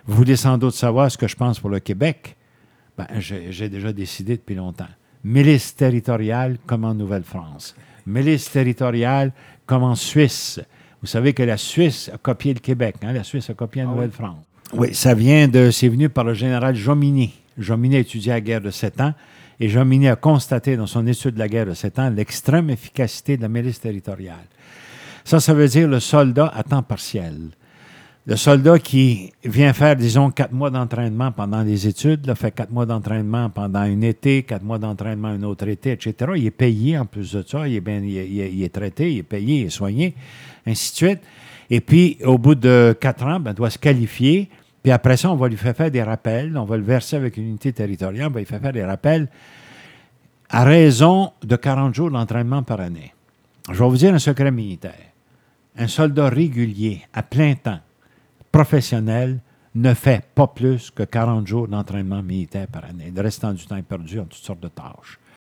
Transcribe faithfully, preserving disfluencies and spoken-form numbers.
Vous voulez sans doute savoir ce que je pense pour le Québec? Ben, j'ai, j'ai déjà décidé depuis longtemps. Milice territoriale comme en Nouvelle-France. Milice territoriale comme en Suisse. Vous savez que la Suisse a copié le Québec. Hein? La Suisse a copié la Ah Nouvelle-France. Oui. oui, ça vient de... C'est venu par le général Jomini. Jomini a étudié la guerre de Sept Ans et Jomini a constaté dans son étude de la guerre de Sept Ans l'extrême efficacité de la milice territoriale. Ça, ça veut dire le soldat à temps partiel. Le soldat qui vient faire, disons, quatre mois d'entraînement pendant les études, là, fait quatre mois d'entraînement pendant un été, quatre mois d'entraînement un autre été, et cetera. Il est payé en plus de ça, il est, bien, il est, il est traité, il est payé, il est soigné, ainsi de suite. Et puis, au bout de quatre ans, ben, il doit se qualifier. Puis après ça, on va lui faire faire des rappels. On va le verser avec une unité territoriale. On va lui faire faire des rappels à raison de quarante jours d'entraînement par année. Je vais vous dire un secret militaire. Un soldat régulier, à plein temps, professionnel, ne fait pas plus que quarante jours d'entraînement militaire par année. Le restant du temps est perdu en toutes sortes de tâches.